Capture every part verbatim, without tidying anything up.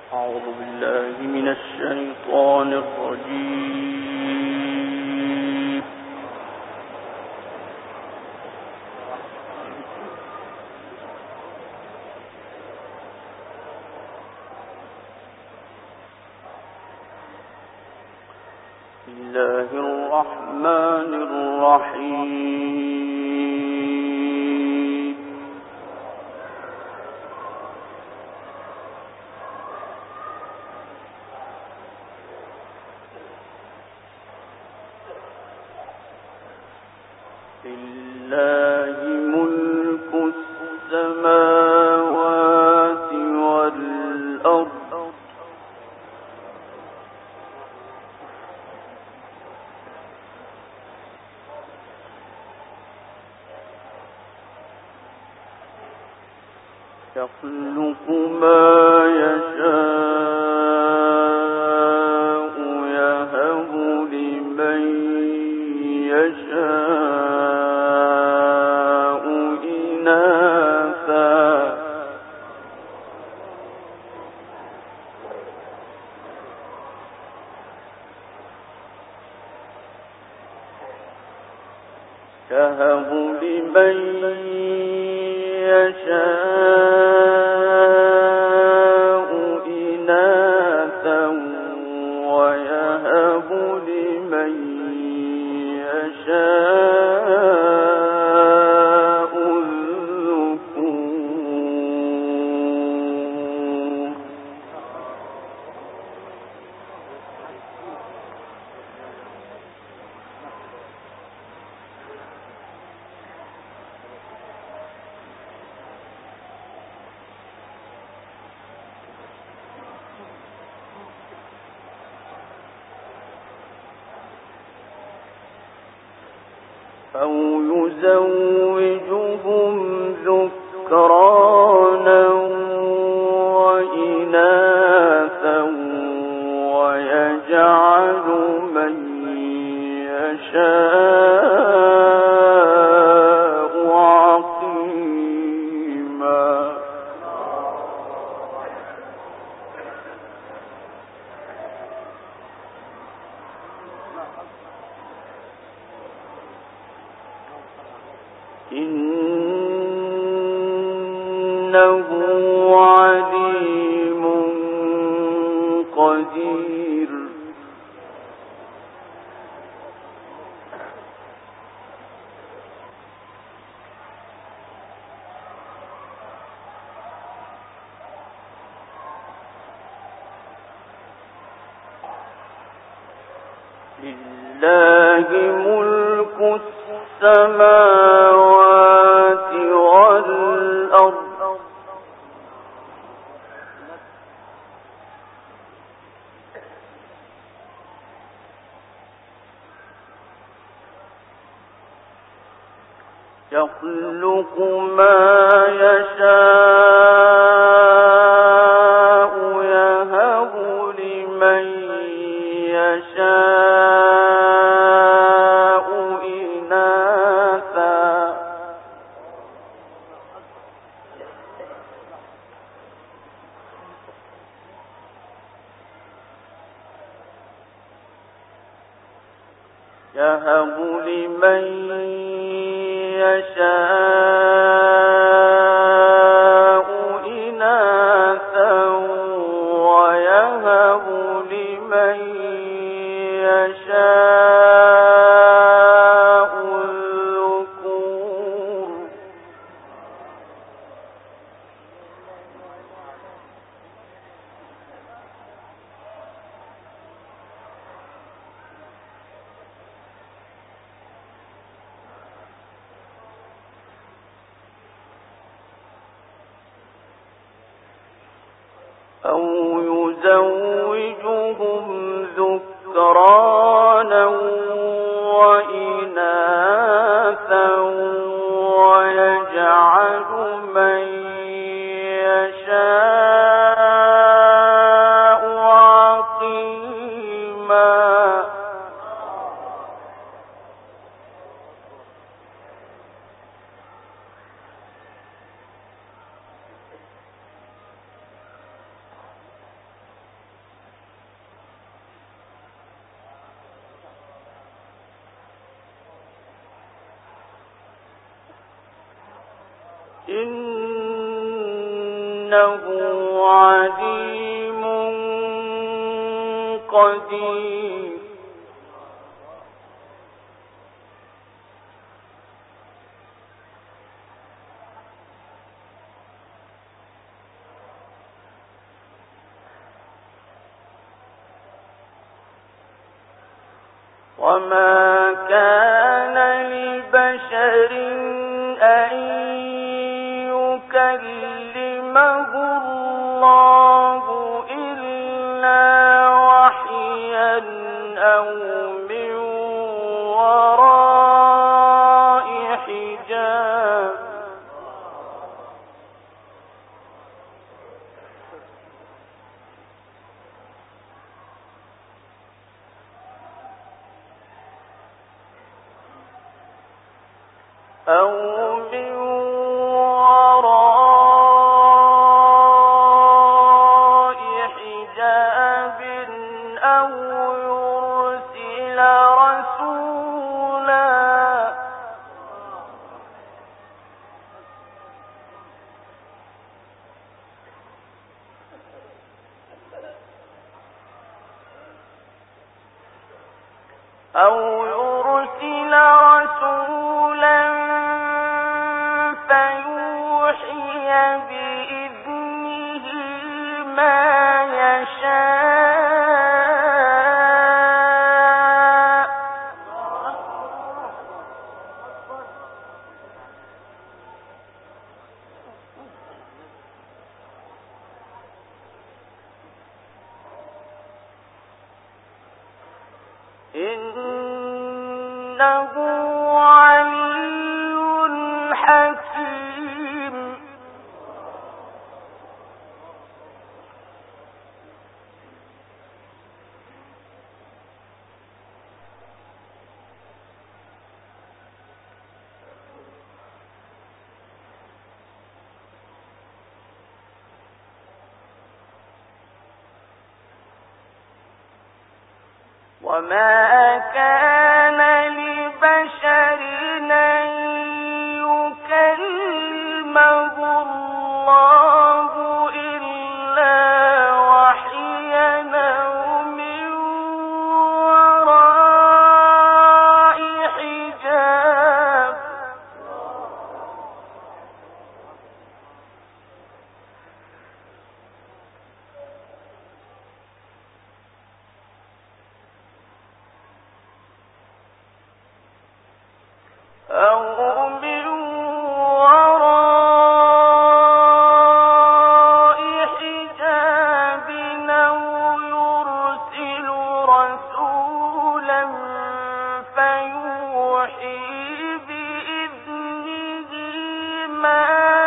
أعوذ بالله من الشيطان الرجيم. بسم الله الرحمن الرحيم. لله ملك السماوات والأرض يخلق ما يشاء يهب لمن يشاء يهب لمن يشاء إناثا ويهب لمن يشاء الذكور. أو يزوجهم ذكرانا وإناثا ويجعل من يشاء عقيما. إنه عليم قدير. لله ملك السماوات والأرض يخلق ما يشاء يهب لمن يشاء إناثا يهب لمن يشاء إناثا ويهب لمن يشاء الذكور. أو يزوجهم ذكرانا وإناثا ويجعل من يشاء عقيما. إنه عليم قدير. وما كان لبشر أن يكلمه الله إلا وحيا أو من وراء حجاب. أو من وراء حجاب أو يرسل رسولا أو يرسل رسولا فيوحي بإذنه ما يشاء. إنه علي حكيم. وما كان لبشر أن يكلمه الله إلا وحيا أو من وراء حجاب. أو من وراء حجاب أو يرسل رسولا فيوحي بإذنه ما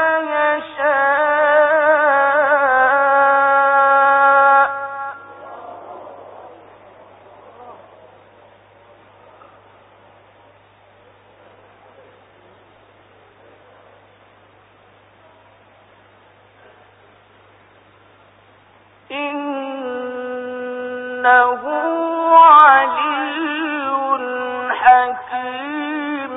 يشاء. إنه علي حكيم.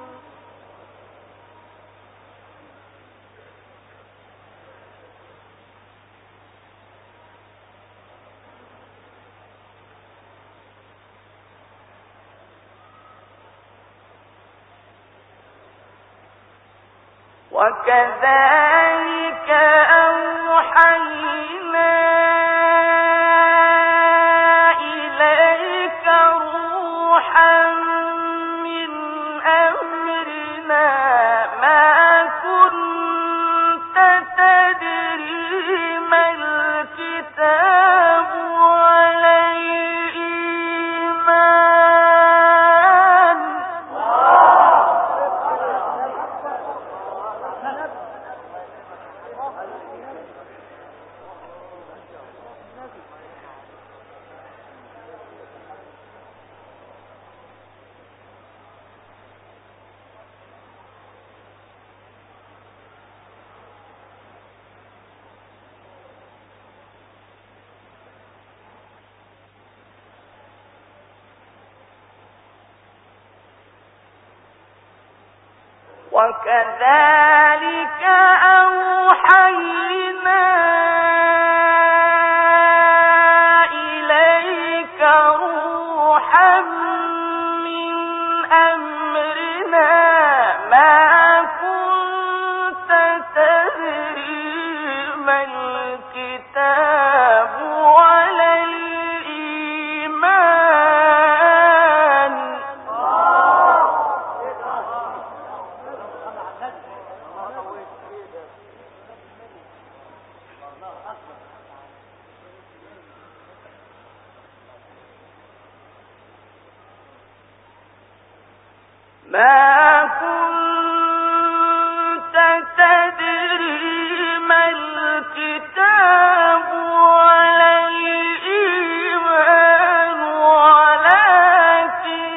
وكذلك أوحينا إليك روحا من أمرنا ما كنت تدري ما الكتاب ولا الإيمان وكذلك أوحينا إليك روحا من أمرنا ما كنت تدري ما الكتاب ولا الإيمان ما كنت تدري ما الكتاب ولا الإيمان ولكن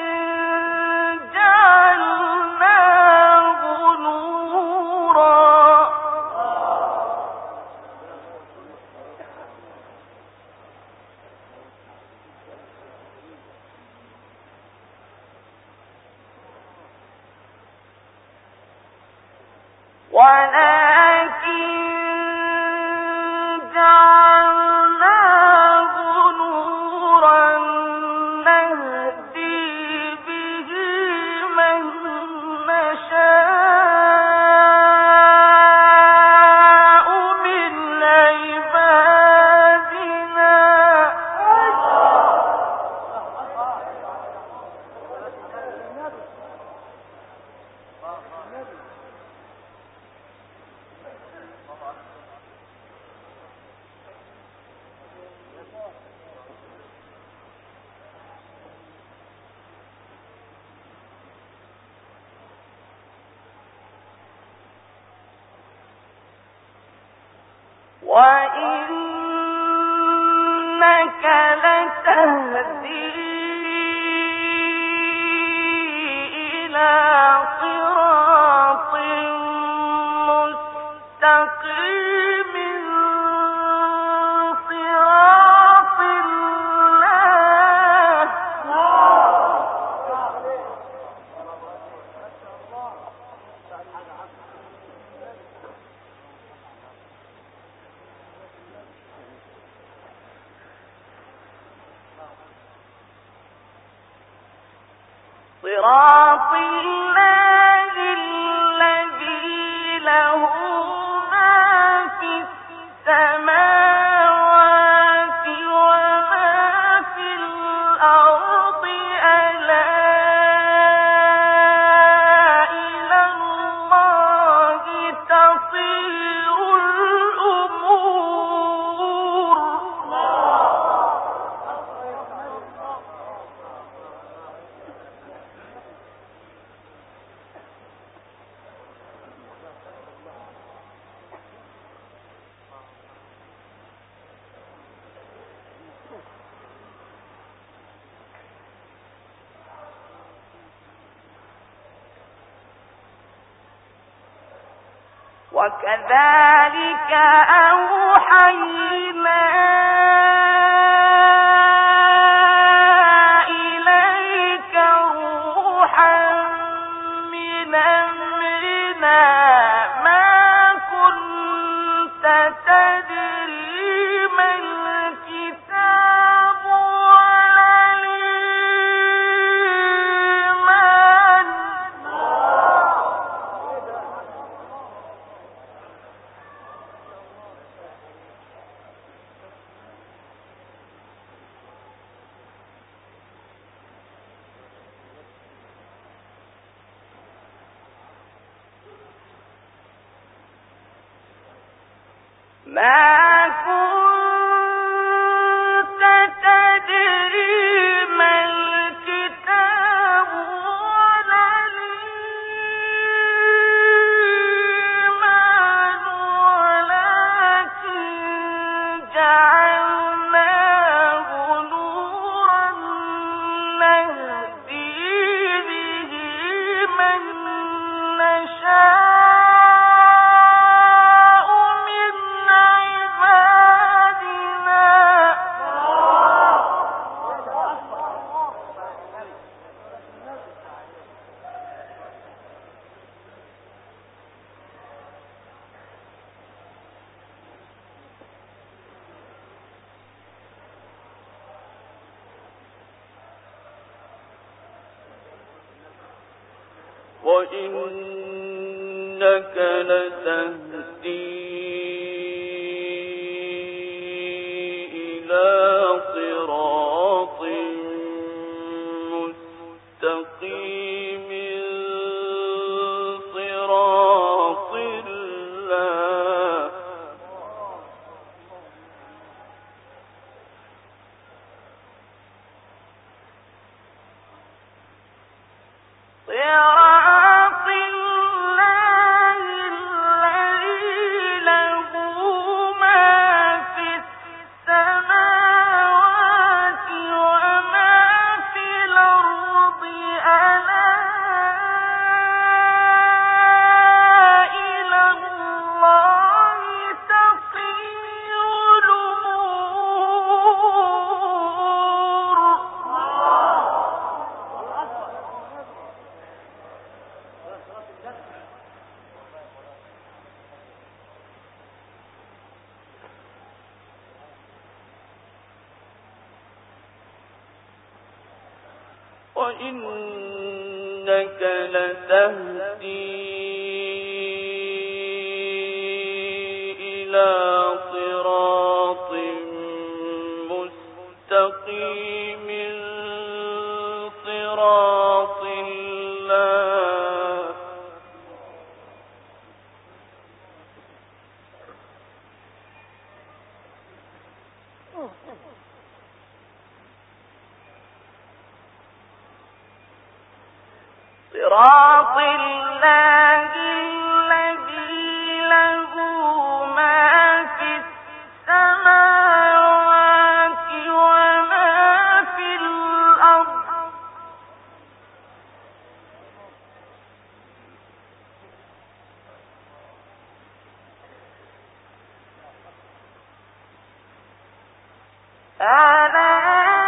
جعلناه نورا ولكن جعلناه نورا نهدي به من نشاء من عبادنا وإنك لتهدي إلى صراط مستقيم صراط الله صراط الله الذي له ما في السماوات وما في الأرض ألا إلى الله تصير الأمور وكذلك أوحينا إليك روحا من أمرنا ما كنت تدري ما الكتاب ولا الإيمان ما كنت تدري ما الكتاب ولا الإيمان ولكن جعلناه نورا نهدي به من نشاء من عبادنا وإنك لتهدي إلى صراط مستقيم صراط الله صراط الله الذي له ما في السماوات وما في الأرض ألا إلى الله تصير الأمور وإنك لتهدي إلى صراط مستقيم صراط الله صراط الله الذي له ما في السماوات وما في الأرض ألا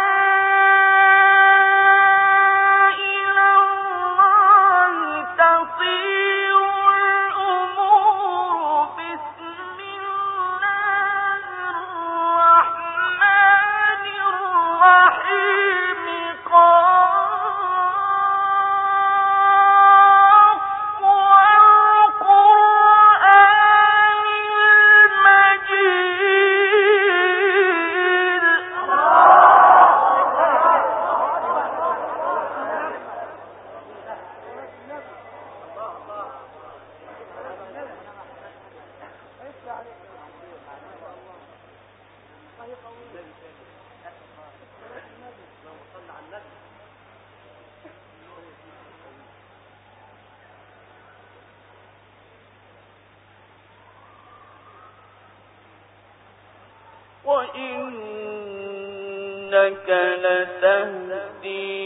وإنك لتهدي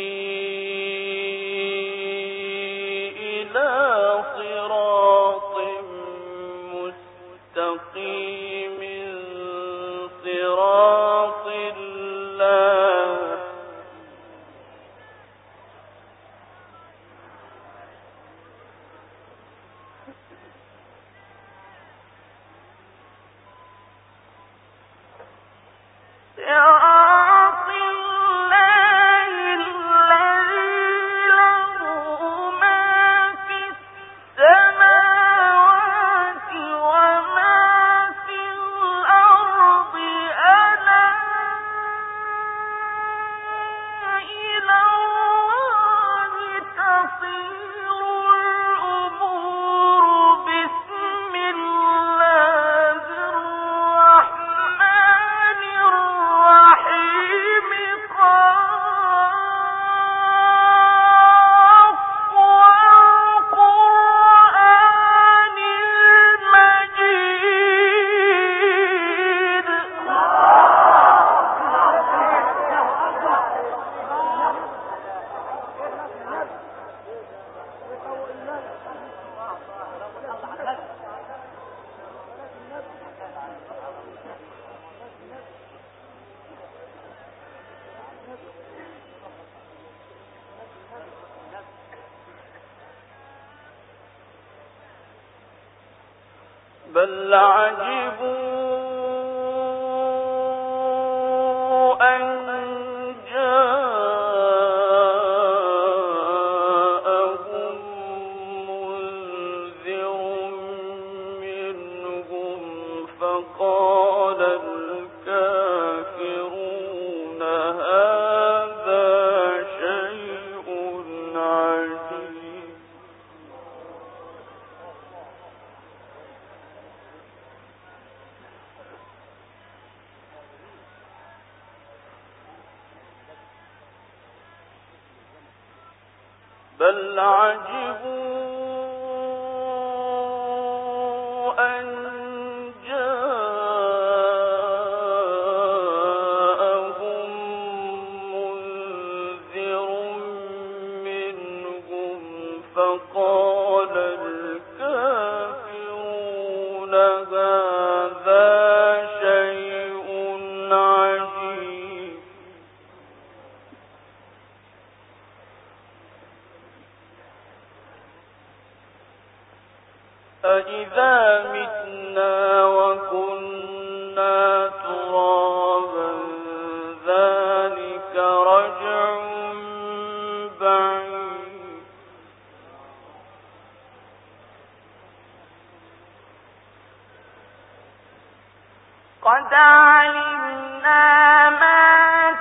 إلى صراط مستقيم صراط الله صراط الله الذي له ما في السماوات وما في الأرض ألا إلى الله تصير الأمور بسم الله الرحمن الرحيم قاف والقرآن المجيد بل عجبوا أن جاءهم الكافرون هذا شيء عجيب. بل عجبوا أن جاءهم منذر منهم فقال الكافرون هذا شيء عجيب. أَإِذَا مِتْنَا وَكُنَّا تُرَابًا ذَلِكَ رَجْعٌ بَعِيدٌ. قَدْ عَلِمْنَا مَا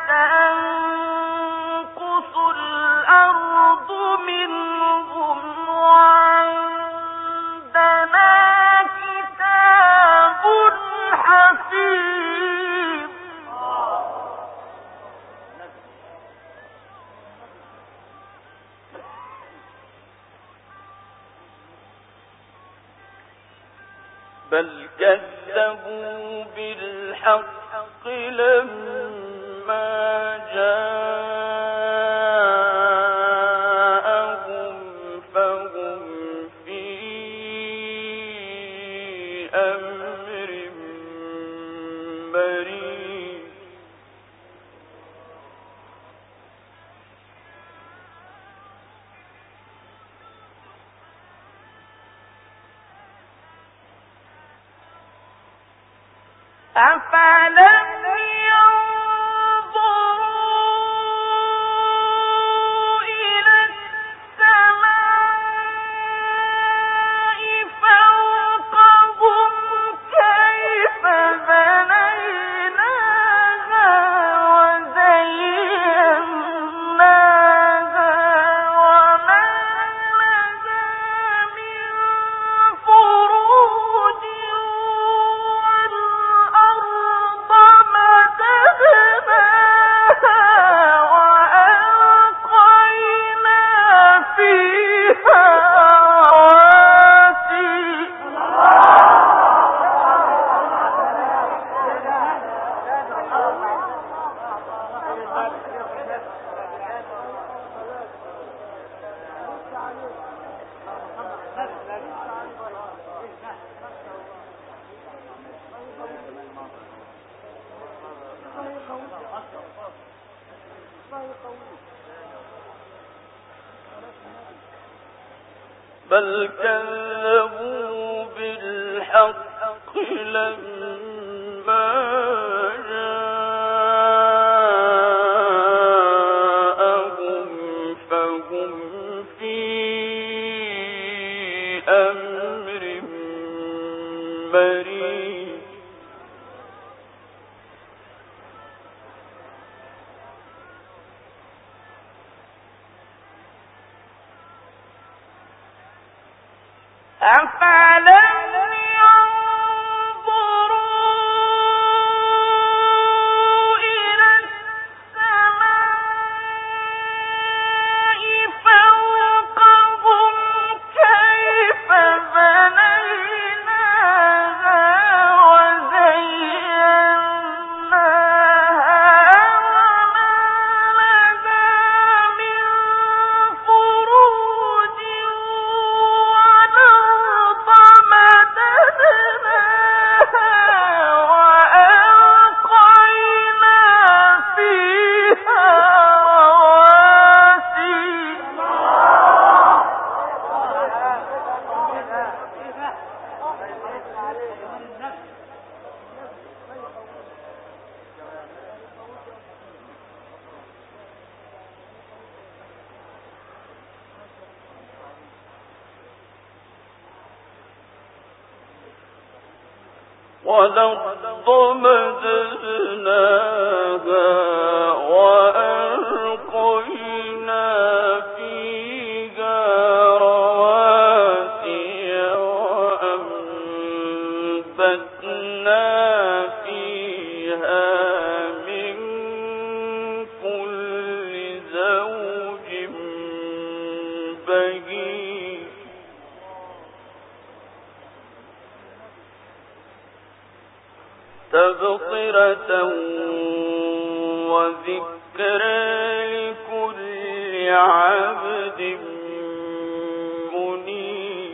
تَنقُصُ الْأَرْضُ مِنْهُمْ وَعِندَنَا كِتَابٌ حَفِيظٌ. بل كذبوا بالحق لما جاءهم فهم في أمر مريض. أفلم ينظروا إلى السماء فوقهم كيف بنيناها وزيناها وما لها من فروج والأرض مددناها وألقينا فيها رواسي. بل كذبوا بالحق لما جاءهم فهم في أمر مريض. أفلم ينظروا إلى السماء فوقهم كيف بنيناها وزيناها وما لها من فروج والأرض مددناها والأرض مددناها وألقينا فيها رواسي وأنبتنا فيها من كل زوج بهيج تبصرة وذكرى لكل عبد منيب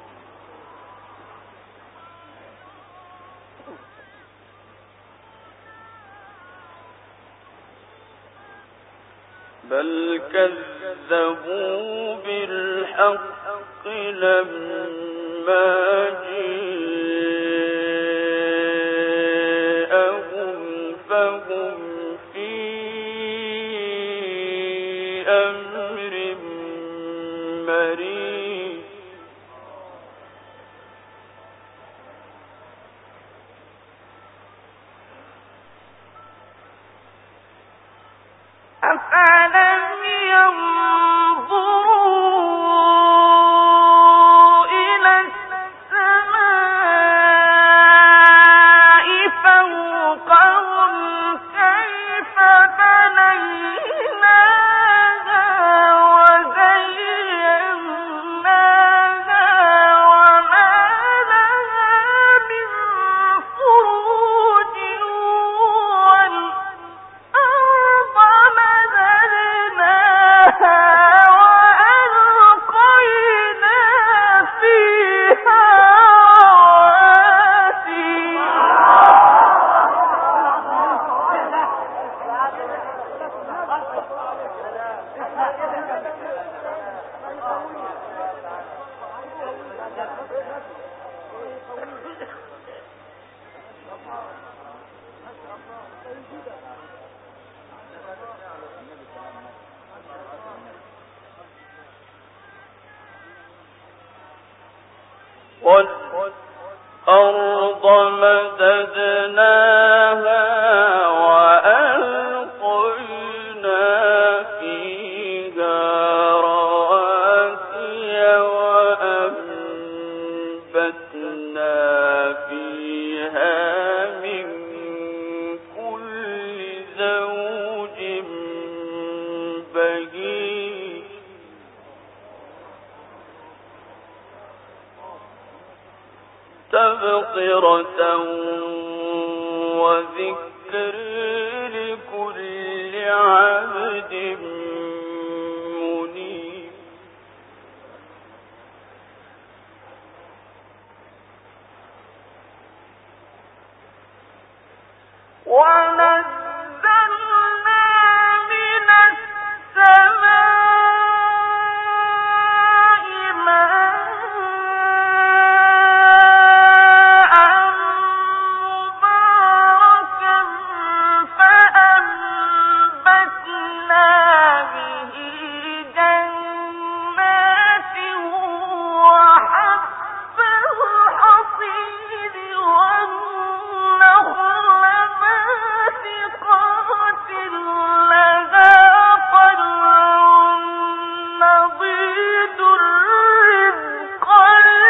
بل كذبوا بالحق لما جاءهم فهم في أمر مريض أفلم ينظروا إلى السماء فوقهم كيف بنيناها وزيناها وما لها من فروج والأرض مددناها وألقينا فيها والأرض مددناها وألقينا فيها رواسي وأنبتنا فيها من كل زوج بهيج تبصرة وذكر لكل عبد منيب ونزلنا من السماء ماء مباركا فأنبتنا به جنات وحب الحصيد والنخل باسقات لها طلع نضيد رزقا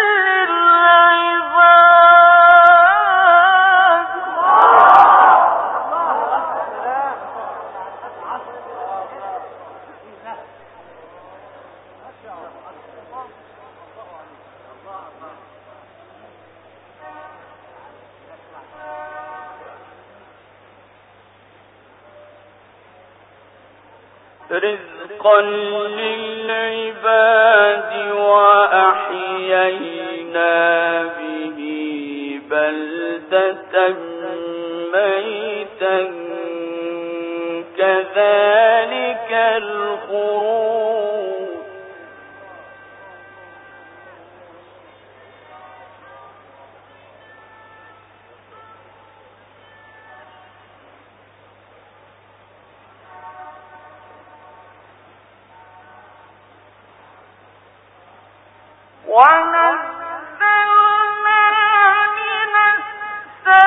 رزقا للعباد وأحيينا به بلدة ميتا كذلك الخروج ونزلنا من السماء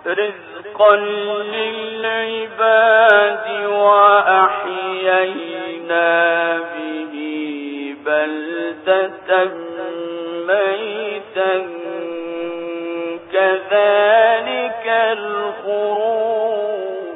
رزقا للعباد وأحيينا به بلدة ميتا كذلك الخروج.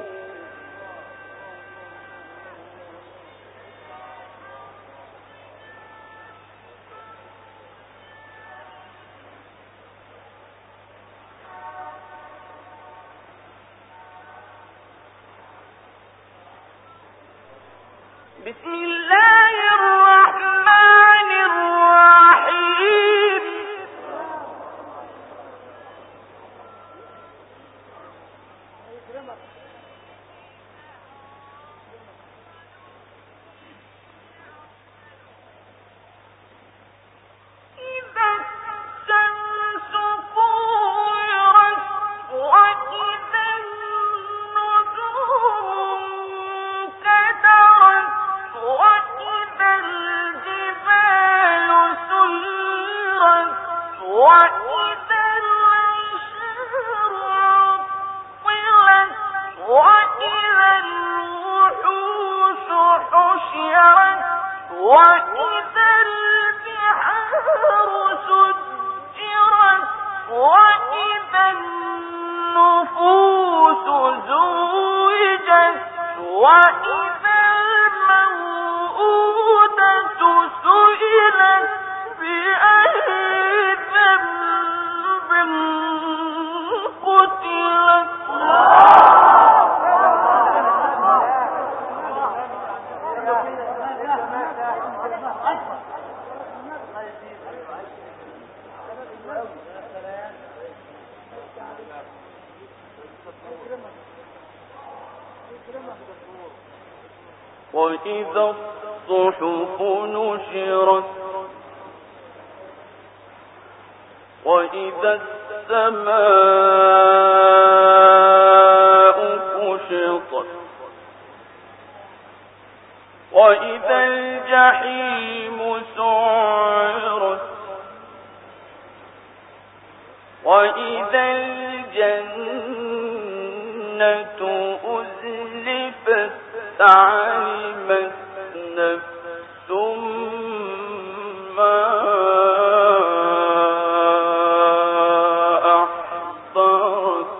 بسم الله الرحمن الرحيم. إذا الشمس كورت وإذا النجوم كدرت وإذا الجبال سيرت وإذا العشار عطلت وإذا الوحوش حشرت وإذا البحار سجرت وإذا النفوس زوجت وإذا الموءودة سئلت بأي ذنب قتلت. وإذا الصحف نشرت وإذا السماء كشطت وإذا الجحيم سعرت وإذا الجنة أزلفت علمت نفس ما أحضرت.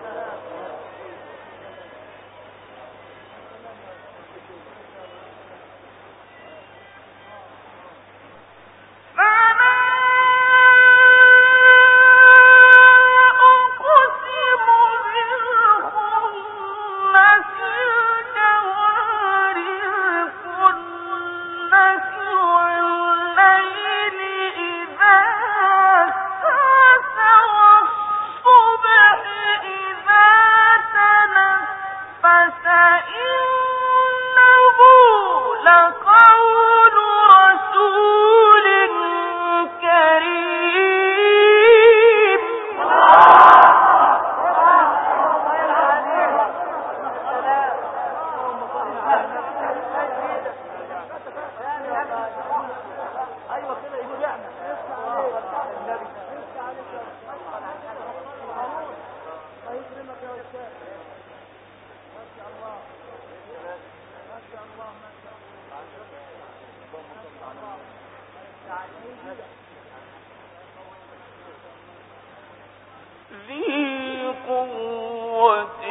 ذي قوة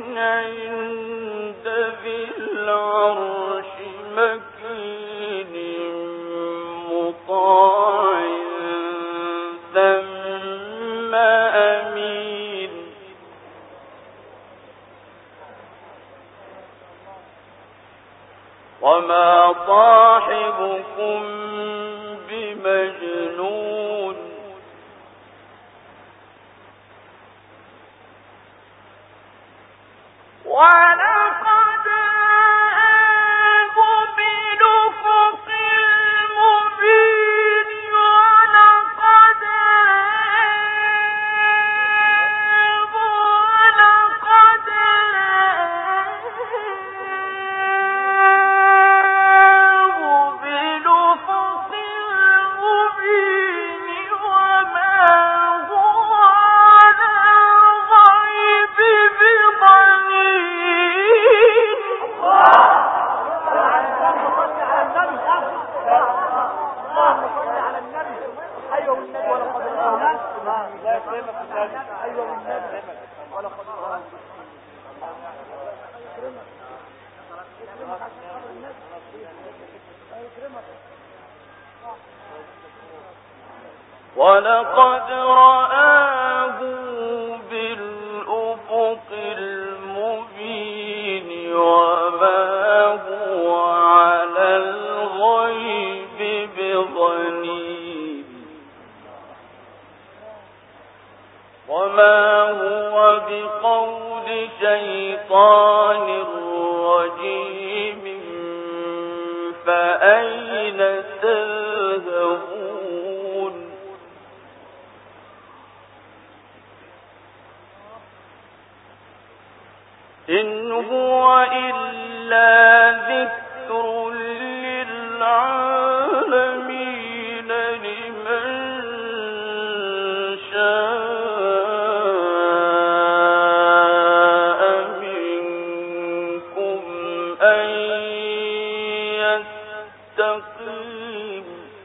عند ذي العرش مكين مطاع ثم أمين. وما صاحبكم بمجنون ولقد رآه بالأفق المبين ولقد رآه ولقد رآه بالأفق المبين وما هو على غيب ولقد رآه بالأفق المبين وما هو على الغيب بضنين وما هو بقول شيطان رجيم فأين تذهبون إن هو إلا ذكر للعالمين لمن شاء منكم أن يستقيم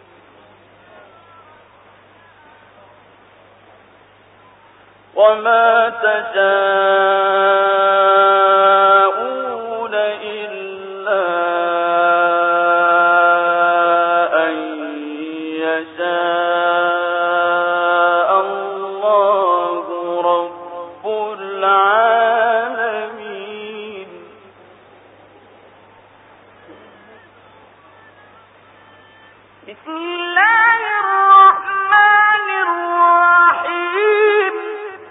وما تشاءون إلا أن يشاء الله رب العالمين بسم الله الرحمن الرحيم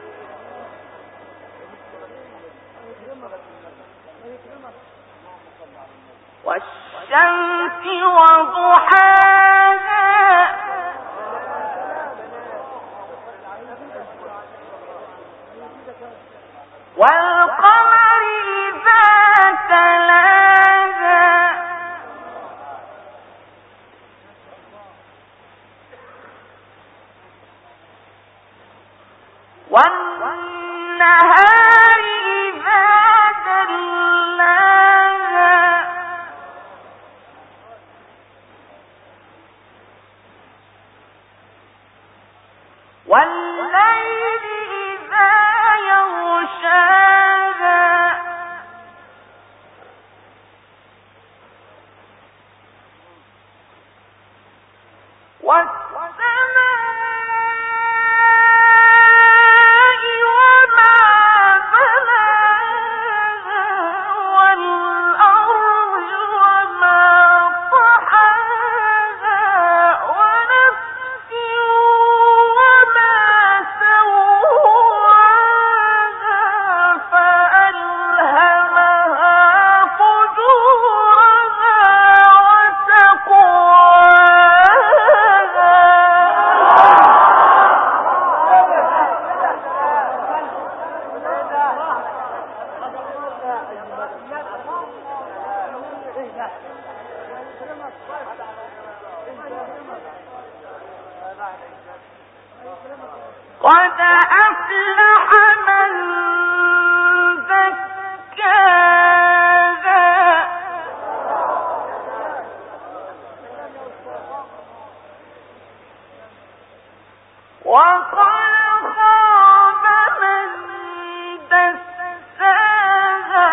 والشمس وضحاها والقمر إذا تلاها والنهار إذا جلاها والليل إذا يغشاها والسماء وما بناها والأرض وما طحاها ونفس وما سواها فألهمها فجورها وتقواها قد أفلح من زكاها وقد خاب من دساها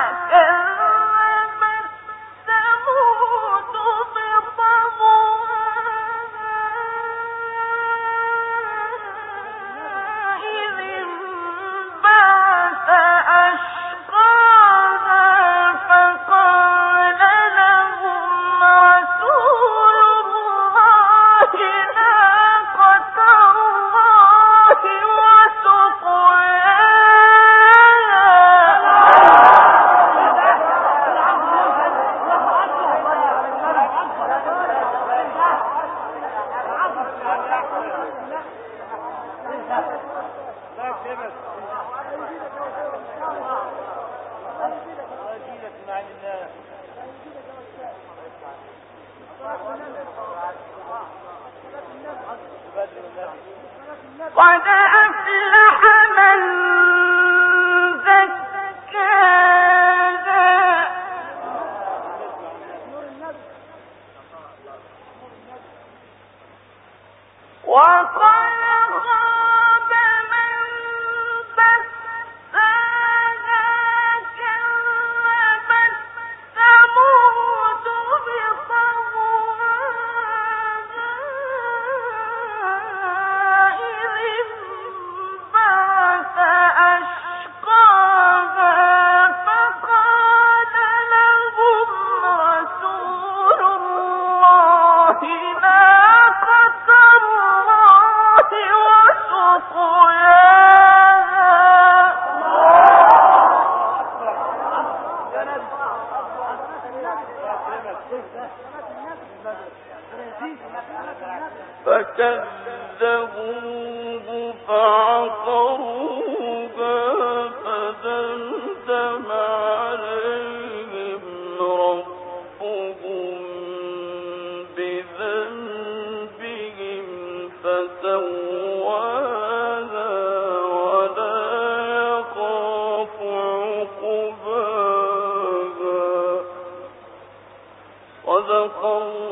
كذبت ثمود بطغواها إذ انبعث أشقاها فقال لهم رسول الله ناقة الله قد أفلح من زكاها وقد خاب من دساها كذبت ثمود بطغواها فكذبوه فعقروها فدمدم عليهم ربهم بذنبهم فسواها ولا يخاف عقباها. صدق الله